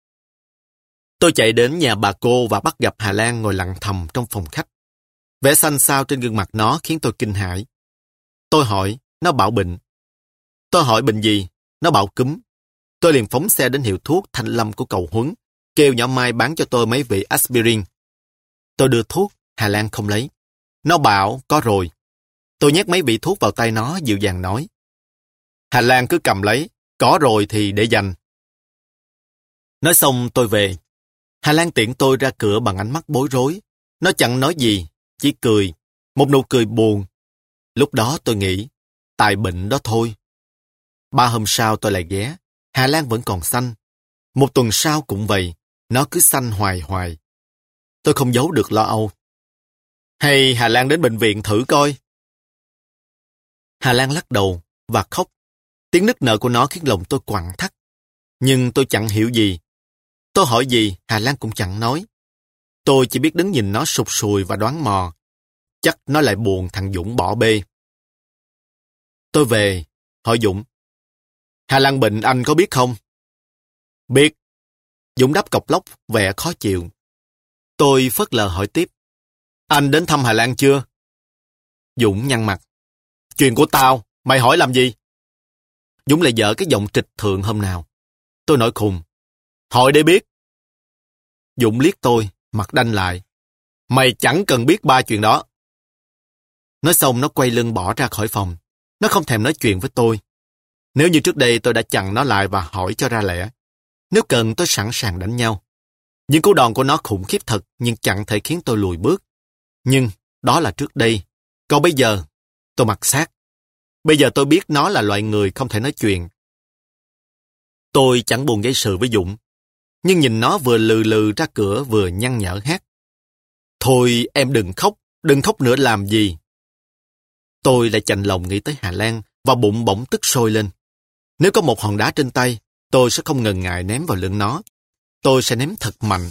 Tôi chạy đến nhà bà cô và bắt gặp Hà Lan ngồi lặng thầm trong phòng khách. Vẻ xanh xao trên gương mặt nó khiến tôi kinh hãi. Tôi hỏi, nó bảo bệnh. Tôi hỏi bệnh gì? Nó bảo cúm. Tôi liền phóng xe đến hiệu thuốc Thanh Lâm của Cầu Huấn, kêu nhỏ Mai bán cho tôi mấy vị aspirin. Tôi đưa thuốc, Hà Lan không lấy. Nó bảo có rồi. Tôi nhét mấy vị thuốc vào tay nó, dịu dàng nói: Hà Lan cứ cầm lấy, có rồi thì để dành. Nói xong tôi về. Hà Lan tiễn tôi ra cửa bằng ánh mắt bối rối. Nó chẳng nói gì, chỉ cười, một nụ cười buồn. Lúc đó tôi nghĩ, tại bệnh đó thôi. 3 hôm sau tôi lại ghé, Hà Lan vẫn còn xanh. 1 tuần sau cũng vậy, nó cứ xanh hoài. Tôi không giấu được lo âu. Hay Hà Lan đến bệnh viện thử coi. Hà Lan lắc đầu và khóc. Tiếng nức nở của nó khiến lòng tôi quặn thắt. Nhưng tôi chẳng hiểu gì. Tôi hỏi gì, Hà Lan cũng chẳng nói. Tôi chỉ biết đứng nhìn nó sụt sùi và đoán mò. Chắc nó lại buồn thằng Dũng bỏ bê. Tôi về, hỏi Dũng: Hà Lan bệnh anh có biết không? Biết. Dũng đáp cộc lốc, vẻ khó chịu. Tôi phớt lờ hỏi tiếp: Anh đến thăm Hà Lan chưa? Dũng nhăn mặt. Chuyện của tao, mày hỏi làm gì? Dũng lại dở cái giọng trịch thượng hôm nào. Tôi nổi khùng. Hỏi để biết. Dũng liếc tôi, mặt đanh lại. Mày chẳng cần biết 3 chuyện đó. Nói xong nó quay lưng bỏ ra khỏi phòng. Nó không thèm nói chuyện với tôi. Nếu như trước đây tôi đã chặn nó lại và hỏi cho ra lẽ. Nếu cần tôi sẵn sàng đánh nhau. Những cú đòn của nó khủng khiếp thật nhưng chẳng thể khiến tôi lùi bước. Nhưng đó là trước đây. Còn bây giờ, tôi mặc xác. Bây giờ tôi biết nó là loại người không thể nói chuyện. Tôi chẳng buồn gây sự với Dũng. Nhưng nhìn nó vừa lừ lừ ra cửa vừa nhăn nhở hát. Thôi em đừng khóc nữa làm gì. Tôi lại chạnh lòng nghĩ tới Hà Lan và bụng bỗng tức sôi lên. Nếu có một hòn đá trên tay, tôi sẽ không ngần ngại ném vào lưng nó. Tôi sẽ ném thật mạnh.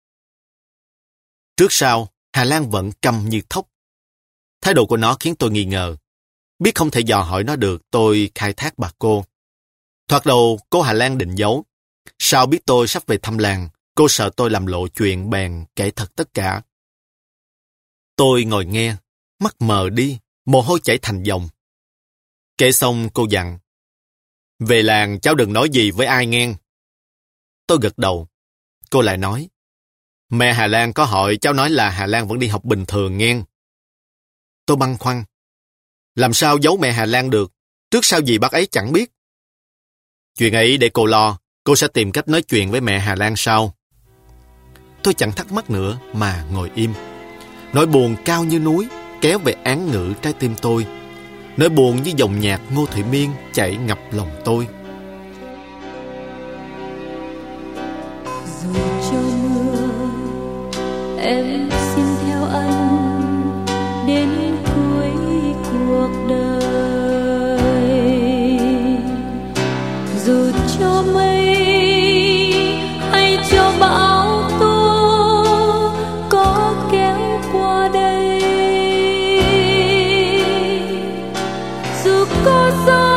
Trước sau, Hà Lan vẫn câm như thóc. Thái độ của nó khiến tôi nghi ngờ. Biết không thể dò hỏi nó được, tôi khai thác bà cô. Thoạt đầu, cô Hà Lan định giấu. Sau biết tôi sắp về thăm làng, cô sợ tôi làm lộ chuyện bèn kể thật tất cả. Tôi ngồi nghe, mắt mờ đi, mồ hôi chảy thành dòng. Kể xong cô dặn. Về làng cháu đừng nói gì với ai nghe. Tôi gật đầu. Cô lại nói. Mẹ Hà Lan có hỏi cháu nói là Hà Lan vẫn đi học bình thường nghe. Tôi băn khoăn. Làm sao giấu mẹ Hà Lan được? Trước sau gì bác ấy chẳng biết. Chuyện ấy để cô lo. Cô sẽ tìm cách nói chuyện với mẹ Hà Lan sau. Tôi chẳng thắc mắc nữa mà ngồi im. Nỗi buồn cao như núi kéo về án ngữ trái tim tôi. Nỗi buồn như dòng nhạc Ngô Thụy Miên chảy ngập lòng tôi. Dù cho mưa, em xin theo anh đến cuối cuộc đời. Dù cho mây hay cho bão tố có kéo qua đây, dù có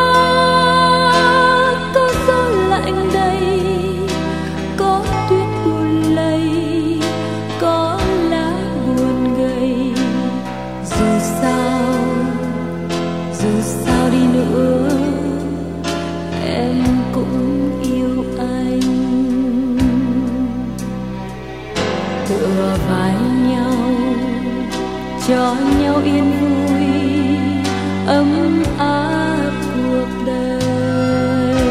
gió lạnh đầy, có tuyết buồn lầy, có lá buồn gầy. Dù sao đi nữa, em cũng yêu anh. Tựa vai nhau, cho nhau yên vui, ấm áp cuộc đời.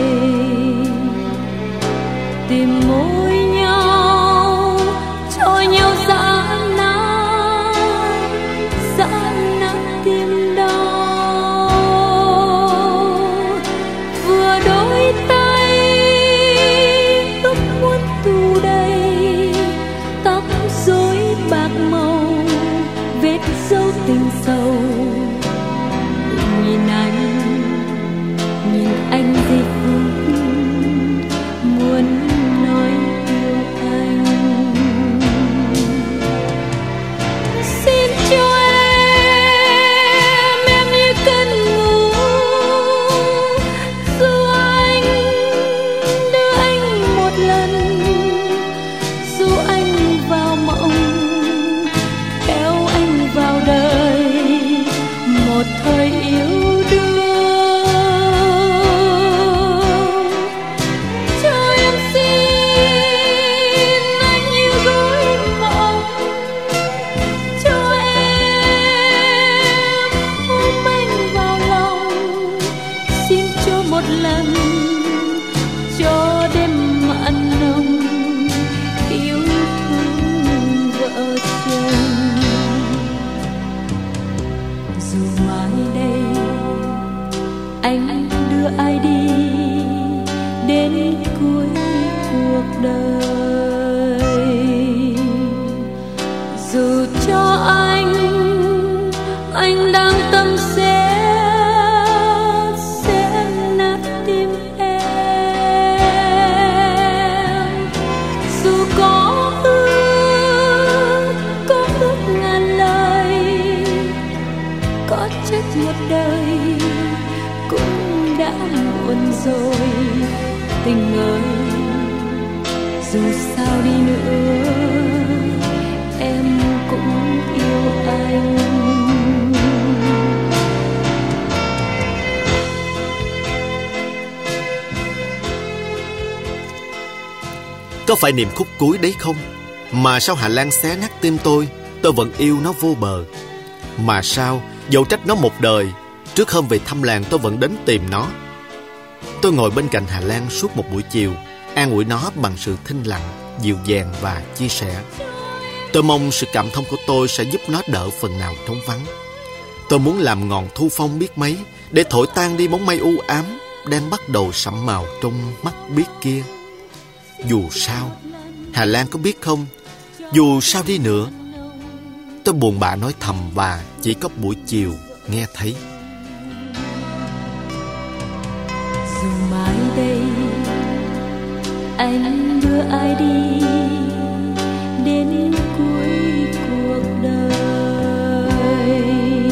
Tìm môi nhau, cho nhau dã nát tim đau. Vừa đôi tay ước muốn tù đầy, tóc rối bạc màu, vết dấu tình sâu. Nhìn anh giây phút muốn nói yêu anh. Xin cho em như cơn ngủ, dù anh đưa anh một lần, dù anh vào mộng, kéo anh vào đời một thời yêu đương. Cho em xin anh như gối mộng, cho em ôm anh vào lòng. Xin cho một lần, cho đêm mặn nồng, yêu thương vợ chồng. Dù mai đây anh đưa ai đi đến cuối cuộc đời, dù cho anh đang tâm sẽ nát tim em. Dù có ước ngàn lời, có trách một đời cũng đã muộn rồi. Tình ơi, dù sao đi nữa, em cũng yêu anh. Có phải niềm khúc cuối đấy không? Mà sao Hà Lan xé nát tim tôi vẫn yêu nó vô bờ. Mà sao, dẫu trách nó một đời, trước hôm về thăm làng tôi vẫn đến tìm nó. Tôi ngồi bên cạnh Hà Lan suốt một buổi chiều, an ủi nó bằng sự thinh lặng, dịu dàng và chia sẻ. Tôi mong sự cảm thông của tôi sẽ giúp nó đỡ phần nào trống vắng. Tôi muốn làm ngọn thu phong biết mấy để thổi tan đi bóng mây u ám đang bắt đầu sẫm màu trong mắt biếc kia. Dù sao, Hà Lan có biết không, dù sao đi nữa, tôi buồn bã nói thầm và chỉ có buổi chiều nghe thấy. Dù mai đây anh đưa ai đi đến cuối cuộc đời,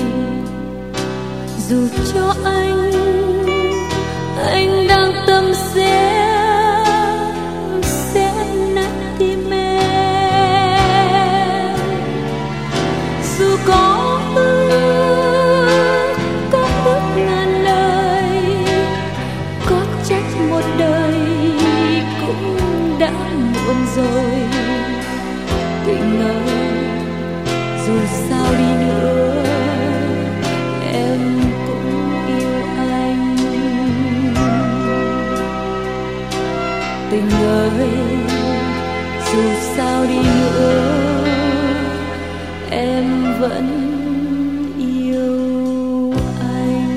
dù cho anh đang tâm sẽ nát tim em. Dù có ước ngàn lời, có trách một đời cũng đã muộn rồi. Tình ơi, dù sao đi nữa em cũng yêu anh. Tình ơi, dù sao đi nữa em vẫn yêu anh.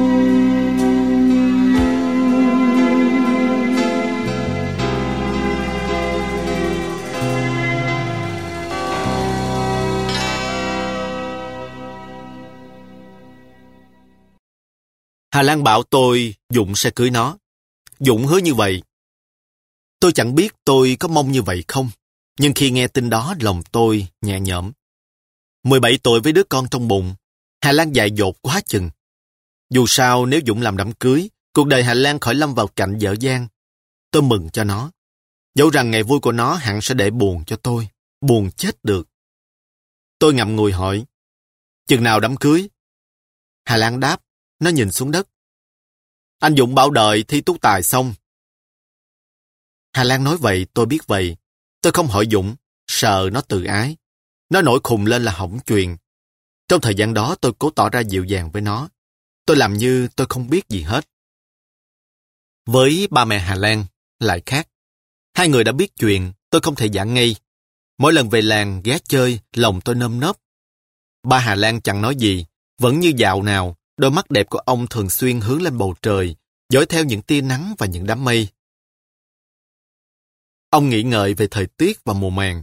Hà Lan bảo tôi Dũng sẽ cưới nó. Dũng hứa như vậy. Tôi chẳng biết tôi có mong như vậy không, nhưng khi nghe tin đó lòng tôi nhẹ nhõm. 17 tuổi với đứa con trong bụng, Hà Lan dại dột quá chừng. Dù sao nếu Dũng làm đám cưới, cuộc đời Hà Lan khỏi lâm vào cảnh dở dang. Tôi mừng cho nó. Dẫu rằng ngày vui của nó hẳn sẽ để buồn cho tôi, buồn chết được. Tôi ngậm ngùi hỏi, chừng nào đám cưới? Hà Lan đáp, nó nhìn xuống đất. Anh Dũng bảo đợi thi tú tài xong. Hà Lan nói vậy, tôi biết vậy. Tôi không hỏi Dũng, sợ nó tự ái. Nó nổi khùng lên là hỏng chuyện. Trong thời gian đó tôi cố tỏ ra dịu dàng với nó. Tôi làm như tôi không biết gì hết. Với ba mẹ Hà Lan lại khác. Hai người đã biết chuyện, tôi không thể giả ngây. Mỗi lần về làng ghé chơi, lòng tôi nơm nớp. Ba Hà Lan chẳng nói gì, vẫn như dạo nào, đôi mắt đẹp của ông thường xuyên hướng lên bầu trời, dõi theo những tia nắng và những đám mây. Ông nghĩ ngợi về thời tiết và mùa màng.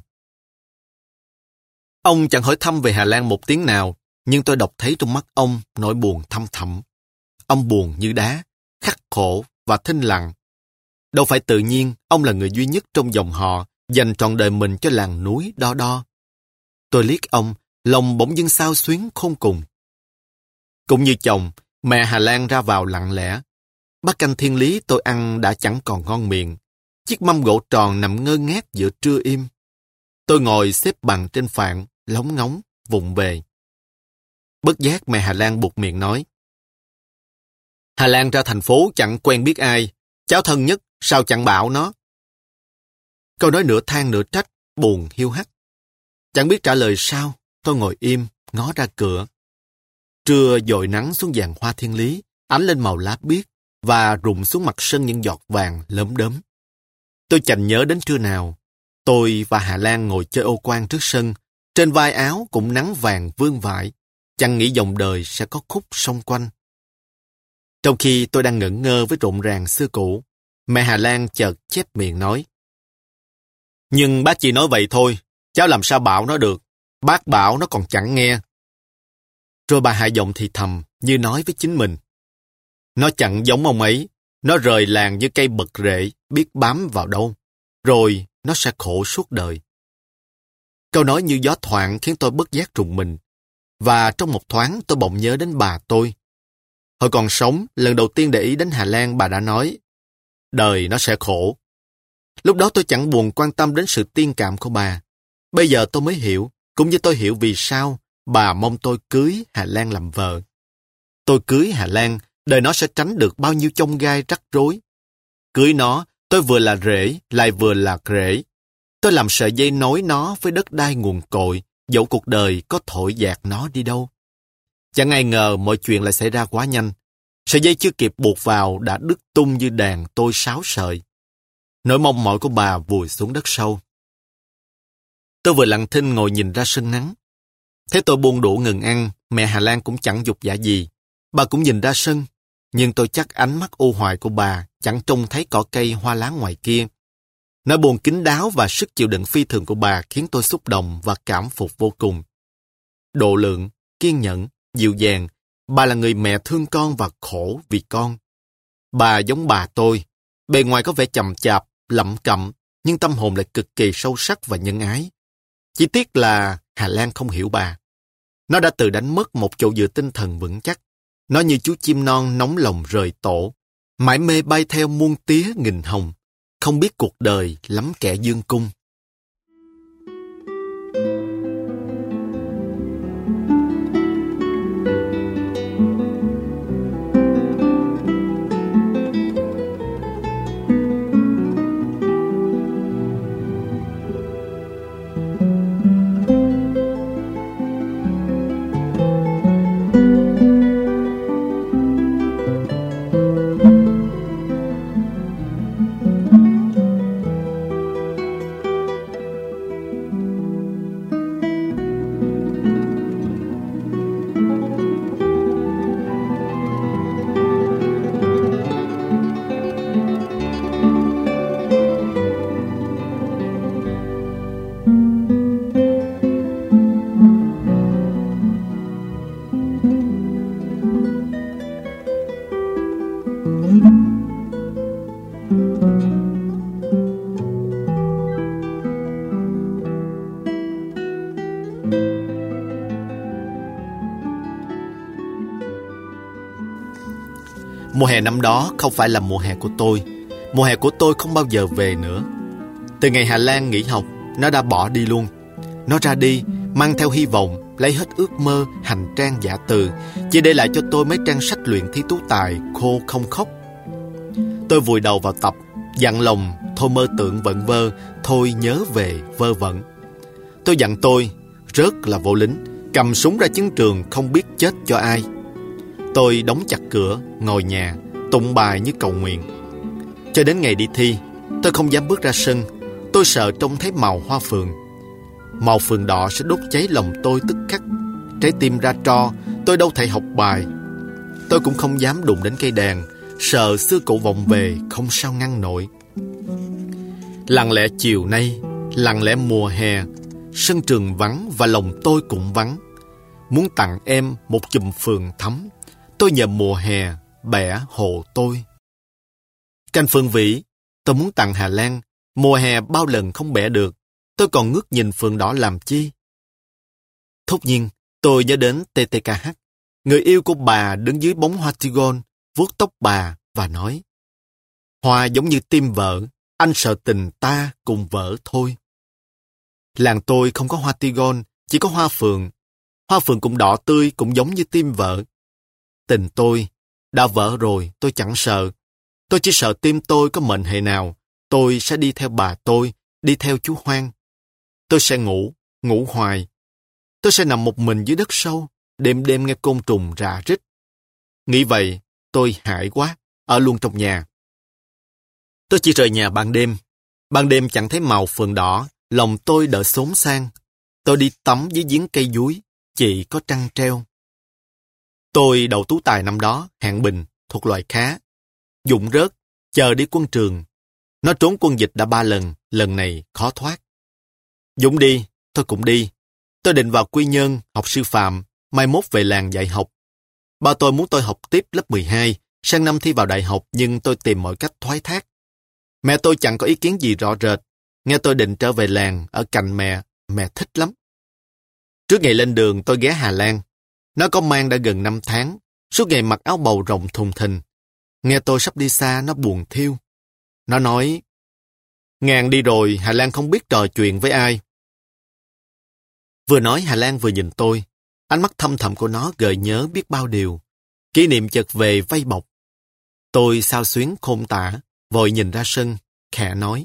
Ông chẳng hỏi thăm về Hà Lan một tiếng nào, nhưng tôi đọc thấy trong mắt ông nỗi buồn thâm thẳm. Ông buồn như đá, khắc khổ và thinh lặng. Đâu phải tự nhiên ông là người duy nhất trong dòng họ dành trọn đời mình cho làng núi Đo Đo. Tôi liếc ông, lòng bỗng dưng xao xuyến khôn cùng. Cũng như chồng, mẹ Hà Lan ra vào lặng lẽ. Bát canh thiên lý tôi ăn đã chẳng còn ngon miệng. Chiếc mâm gỗ tròn nằm ngơ ngác giữa trưa im. Tôi ngồi xếp bằng trên phạn, lóng ngóng, vụng về. Bất giác mẹ Hà Lan buột miệng nói. Hà Lan ra thành phố chẳng quen biết ai. Cháu thân nhất, sao chẳng bảo nó? Câu nói nửa than nửa trách, buồn hiu hắt. Chẳng biết trả lời sao, tôi ngồi im, ngó ra cửa. Trưa dội nắng xuống vàng hoa thiên lý, ánh lên màu lá biếc và rụng xuống mặt sân những giọt vàng lấm đốm. Tôi chạnh nhớ đến trưa nào, tôi và Hà Lan ngồi chơi ô quan trước sân, trên vai áo cũng nắng vàng vương vãi, chẳng nghĩ dòng đời sẽ có khúc song quanh. Trong khi tôi đang ngẩn ngơ với rộn ràng xưa cũ, mẹ Hà Lan chợt chép miệng nói. Nhưng bác chỉ nói vậy thôi, cháu làm sao bảo nó được, bác bảo nó còn chẳng nghe. Rồi bà hạ giọng thì thầm, như nói với chính mình. Nó chẳng giống ông ấy, nó rời làng như cây bật rễ, biết bám vào đâu, rồi nó sẽ khổ suốt đời. Câu nói như gió thoảng khiến tôi bất giác rùng mình, và trong một thoáng tôi bỗng nhớ đến bà tôi. Hồi còn sống, lần đầu tiên để ý đến Hà Lan bà đã nói, đời nó sẽ khổ. Lúc đó tôi chẳng buồn quan tâm đến sự tiên cảm của bà. Bây giờ tôi mới hiểu, cũng như tôi hiểu vì sao bà mong tôi cưới Hà Lan làm vợ. Tôi cưới Hà Lan, đời nó sẽ tránh được bao nhiêu chông gai rắc rối. Cưới nó, tôi vừa là rễ, lại vừa là rễ. Tôi làm sợi dây nối nó với đất đai nguồn cội, dẫu cuộc đời có thổi dạt nó đi đâu. Chẳng ai ngờ mọi chuyện lại xảy ra quá nhanh. Sợi dây chưa kịp buộc vào đã đứt tung như đàn tôi 6 sợi. Nỗi mong mỏi của bà vùi xuống đất sâu. Tôi vừa lặng thinh ngồi nhìn ra sân nắng. Thế tôi buông đũa ngừng ăn, mẹ Hà Lan cũng chẳng dục dạ gì. Bà cũng nhìn ra sân, nhưng tôi chắc ánh mắt u hoài của bà chẳng trông thấy cỏ cây hoa lá ngoài kia. Nỗi buồn kín đáo và sức chịu đựng phi thường của bà khiến tôi xúc động và cảm phục vô cùng. Độ lượng, kiên nhẫn, dịu dàng, bà là người mẹ thương con và khổ vì con. Bà giống bà tôi, bề ngoài có vẻ chậm chạp, lẩm cẩm, nhưng tâm hồn lại cực kỳ sâu sắc và nhân ái. Chỉ tiếc là Hà Lan không hiểu bà. Nó đã tự đánh mất một chỗ dựa tinh thần vững chắc. Nó như chú chim non nóng lòng rời tổ, mải mê bay theo muôn tía nghìn hồng, không biết cuộc đời lắm kẻ dương cung. Mùa hè năm đó không phải là mùa hè của tôi. Mùa hè của tôi không bao giờ về nữa. Từ ngày Hà Lan nghỉ học, nó đã bỏ đi luôn. Nó ra đi, mang theo hy vọng, lấy hết ước mơ, hành trang dạ từ, chỉ để lại cho tôi mấy trang sách luyện thi tú tài khô không khóc. Tôi vùi đầu vào tập, dặn lòng, thôi mơ tưởng vẩn vơ, thôi nhớ về vơ vẩn. Tôi dặn tôi, rớt là vô lính, cầm súng ra chiến trường không biết chết cho ai. Tôi đóng chặt cửa, ngồi nhà, tụng bài như cầu nguyện. Cho đến ngày đi thi, tôi không dám bước ra sân. Tôi sợ trông thấy màu hoa phượng. Màu phượng đỏ sẽ đốt cháy lòng tôi tức khắc. Trái tim ra tro, tôi đâu thể học bài. Tôi cũng không dám đụng đến cây đàn, sợ xưa cụ vọng về không sao ngăn nổi. Lặng lẽ chiều nay, lặng lẽ mùa hè, sân trường vắng và lòng tôi cũng vắng. Muốn tặng em một chùm phượng thắm, tôi nhờ mùa hè bẻ hộ tôi. Cành phượng vĩ, tôi muốn tặng Hà Lan, mùa hè bao lần không bẻ được, tôi còn ngước nhìn phượng đỏ làm chi. Thốt nhiên, tôi nhớ đến TTKH, người yêu của bà đứng dưới bóng hoa tigon, vuốt tóc bà và nói: hoa giống như tim vỡ, anh sợ tình ta cùng vỡ thôi. Làng tôi không có hoa tigon, chỉ có hoa phượng. Hoa phượng cũng đỏ tươi, cũng giống như tim vỡ. Tình tôi đã vỡ rồi, tôi chẳng sợ. Tôi chỉ sợ tim tôi có mệnh hệ nào, tôi sẽ đi theo bà tôi, đi theo chú Hoang. Tôi sẽ ngủ, ngủ hoài. Tôi sẽ nằm một mình dưới đất sâu, đêm đêm nghe côn trùng rạ rít. Nghĩ vậy, tôi hãi quá, ở luôn trong nhà. Tôi chỉ rời nhà ban đêm. Ban đêm chẳng thấy màu phượng đỏ, lòng tôi đỡ xốn sang. Tôi đi tắm dưới giếng cây dúi, chỉ có trăng treo. Tôi đậu tú tài năm đó, hạng bình, thuộc loại khá. Dũng rớt, chờ đi quân trường. Nó trốn quân dịch đã 3 lần, lần này khó thoát. Dũng đi, tôi cũng đi. Tôi định vào Quy Nhơn, học sư phạm, mai mốt về làng dạy học. Ba tôi muốn tôi học tiếp lớp 12, sang năm thi vào đại học, nhưng tôi tìm mọi cách thoái thác. Mẹ tôi chẳng có ý kiến gì rõ rệt. Nghe tôi định trở về làng, ở cạnh mẹ thích lắm. Trước ngày lên đường tôi ghé Hà Lan. Nó có mang đã gần 5 tháng, suốt ngày mặc áo bầu rộng thùng thình. Nghe tôi sắp đi xa, nó buồn thiêu. Nó nói: ngàn đi rồi, Hà Lan không biết trò chuyện với ai. Vừa nói Hà Lan vừa nhìn tôi. Ánh mắt thâm thẳm của nó gợi nhớ biết bao điều. Kỷ niệm chợt về vây bọc. Tôi xao xuyến khôn tả, vội nhìn ra sân, khẽ nói: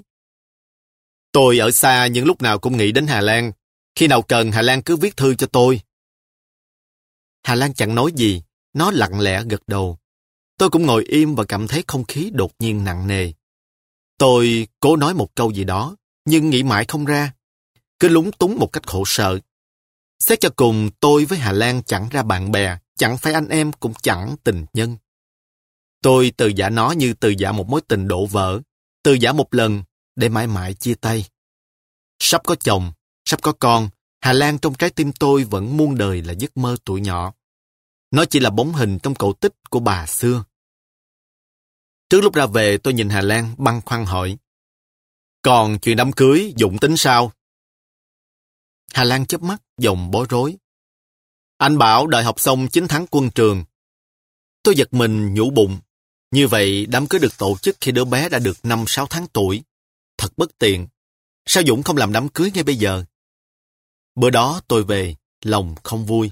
tôi ở xa nhưng lúc nào cũng nghĩ đến Hà Lan. Khi nào cần Hà Lan cứ viết thư cho tôi. Hà Lan chẳng nói gì, nó lặng lẽ gật đầu. Tôi cũng ngồi im và cảm thấy không khí đột nhiên nặng nề. Tôi cố nói một câu gì đó, nhưng nghĩ mãi không ra. Cứ lúng túng một cách khổ sở. Xét cho cùng, tôi với Hà Lan chẳng ra bạn bè, chẳng phải anh em, cũng chẳng tình nhân. Tôi từ giả nó như từ giả một mối tình đổ vỡ, từ giả một lần để mãi mãi chia tay. Sắp có chồng, sắp có con, Hà Lan trong trái tim tôi vẫn muôn đời là giấc mơ tuổi nhỏ. Nó chỉ là bóng hình trong cổ tích của bà xưa. Trước lúc ra về, tôi nhìn Hà Lan băn khoăn hỏi: "Còn chuyện đám cưới, Dũng tính sao?" Hà Lan chớp mắt, giọng bối rối: "Anh bảo đợi học xong 9 tháng quân trường." Tôi giật mình nhủ bụng: như vậy đám cưới được tổ chức khi đứa bé đã được 5-6 tháng tuổi. Thật bất tiện. Sao Dũng không làm đám cưới ngay bây giờ? Bữa đó tôi về, lòng không vui.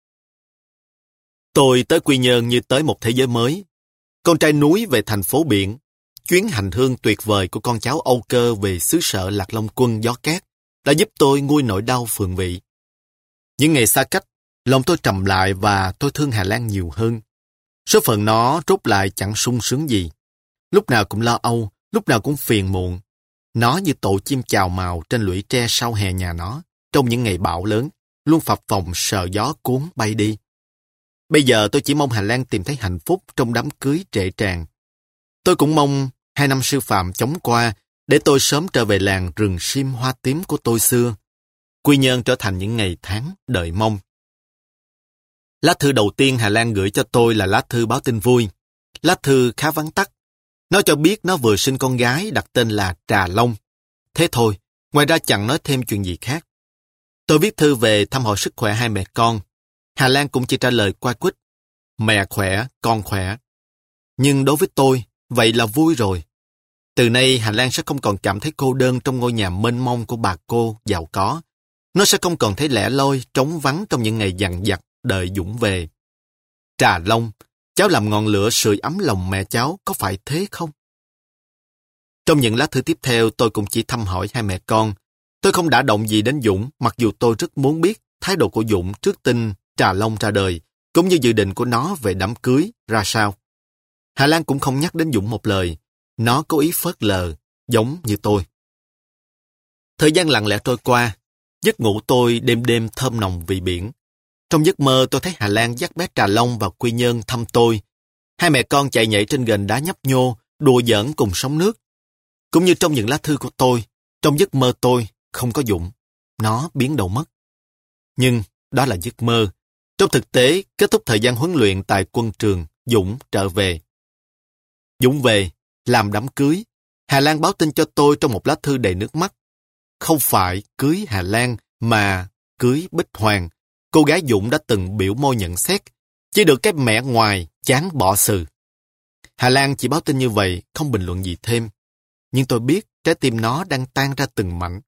Tôi tới Quy Nhơn như tới một thế giới mới. Con trai núi về thành phố biển. Chuyến hành hương tuyệt vời của con cháu Âu Cơ về xứ sở Lạc Long Quân gió cát đã giúp tôi nguôi nỗi đau phường vị. Những ngày xa cách, lòng tôi trầm lại và tôi thương Hà Lan nhiều hơn. Số phận nó rốt lại chẳng sung sướng gì. Lúc nào cũng lo âu, lúc nào cũng phiền muộn. Nó như tổ chim chào mào trên lũy tre sau hè nhà nó, trong những ngày bão lớn, luôn phập phồng sợ gió cuốn bay đi. Bây giờ tôi chỉ mong Hà Lan tìm thấy hạnh phúc trong đám cưới trệ tràn. Tôi cũng mong 2 năm sư phạm chóng qua để tôi sớm trở về làng rừng sim hoa tím của tôi xưa. Quy Nhơn trở thành những ngày tháng đợi mong. Lá thư đầu tiên Hà Lan gửi cho tôi là lá thư báo tin vui. Lá thư khá vắn tắt. Nó cho biết nó vừa sinh con gái đặt tên là Trà Long. Thế thôi, ngoài ra chẳng nói thêm chuyện gì khác. Tôi viết thư về thăm hỏi sức khỏe hai mẹ con. Hà Lan cũng chỉ trả lời qua quýt: mẹ khỏe, con khỏe. Nhưng đối với tôi, vậy là vui rồi. Từ nay Hà Lan sẽ không còn cảm thấy cô đơn trong ngôi nhà mênh mông của bà cô giàu có. Nó sẽ không còn thấy lẻ loi, trống vắng trong những ngày dằn vặt đợi Dũng về. Trà Long, cháu làm ngọn lửa sưởi ấm lòng mẹ cháu, có phải thế không? Trong những lá thư tiếp theo, tôi cũng chỉ thăm hỏi hai mẹ con. Tôi không đả động gì đến Dũng, mặc dù tôi rất muốn biết thái độ của Dũng trước tin Trà Long ra đời, cũng như dự định của nó về đám cưới ra sao. Hà Lan cũng không nhắc đến Dũng một lời. Nó cố ý phớt lờ, giống như tôi. Thời gian lặng lẽ trôi qua, giấc ngủ tôi đêm đêm thơm nồng vị biển. Trong giấc mơ tôi thấy Hà Lan dắt bé Trà Long vào Quy Nhơn thăm tôi. Hai mẹ con chạy nhảy trên ghềnh đá nhấp nhô, đùa giỡn cùng sóng nước. Cũng như trong những lá thư của tôi, trong giấc mơ tôi không có Dũng. Nó biến đâu mất. Nhưng đó là giấc mơ. Trong thực tế, kết thúc thời gian huấn luyện tại quân trường, Dũng trở về. Dũng về, làm đám cưới. Hà Lan báo tin cho tôi trong một lá thư đầy nước mắt. Không phải cưới Hà Lan, mà cưới Bích Hoàng. Cô gái Dũng đã từng biểu môi nhận xét, chỉ được cái mẹ ngoài chán bỏ sự. Hà Lan chỉ báo tin như vậy, không bình luận gì thêm. Nhưng tôi biết trái tim nó đang tan ra từng mảnh.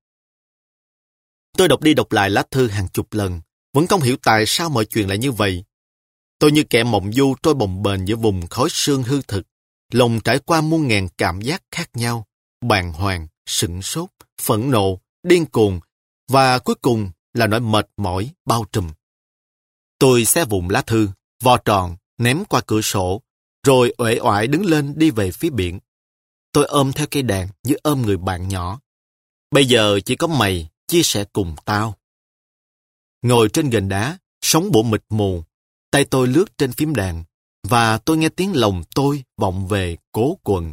Tôi đọc đi đọc lại lá thư hàng chục lần, vẫn không hiểu tại sao mọi chuyện lại như vậy. Tôi như kẻ mộng du trôi bồng bềnh giữa vùng khói sương hư thực, lòng trải qua muôn ngàn cảm giác khác nhau, bàng hoàng, sửng sốt, phẫn nộ, điên cuồng, và cuối cùng là nỗi mệt mỏi bao trùm. Tôi xé vụn lá thư, vo tròn, ném qua cửa sổ, rồi uể oải đứng lên đi về phía biển. Tôi ôm theo cây đàn như ôm người bạn nhỏ. Bây giờ chỉ có mày chia sẻ cùng tao. Ngồi trên ghềnh đá, sóng bủa mịt mù, tay tôi lướt trên phím đàn, và tôi nghe tiếng lòng tôi vọng về cố quần.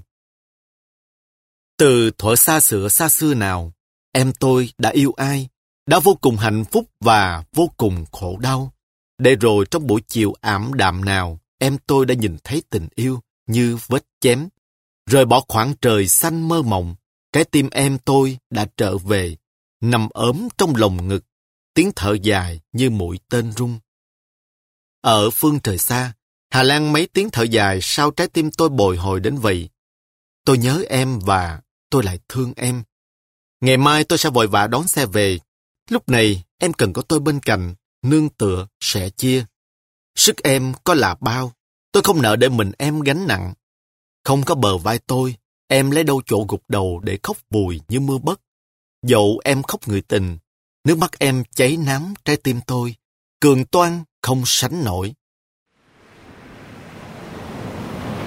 Từ thuở xa xưa nào, em tôi đã yêu ai, đã vô cùng hạnh phúc và vô cùng khổ đau. Để rồi trong buổi chiều ảm đạm nào, em tôi đã nhìn thấy tình yêu như vết chém. Rời bỏ khoảng trời xanh mơ mộng, trái tim em tôi đã trở về, nằm ốm trong lồng ngực, tiếng thở dài như mũi tên rung. Ở phương trời xa, Hà Lan mấy tiếng thở dài sao trái tim tôi bồi hồi đến vậy. Tôi nhớ em và tôi lại thương em. Ngày mai tôi sẽ vội vã đón xe về. Lúc này em cần có tôi bên cạnh, nương tựa, sẻ chia. Sức em có là bao, tôi không nỡ để mình em gánh nặng. Không có bờ vai tôi, em lấy đâu chỗ gục đầu để khóc vùi như mưa bất. Dẫu em khóc người tình, nước mắt em cháy nám trái tim tôi, cường toan không sánh nổi.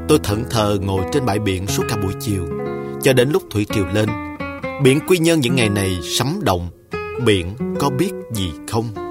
Tôi thẫn thờ ngồi trên bãi biển suốt cả buổi chiều, cho đến lúc thủy triều lên. Biển Quy Nhơn những ngày này sấm động. Biển có biết gì không?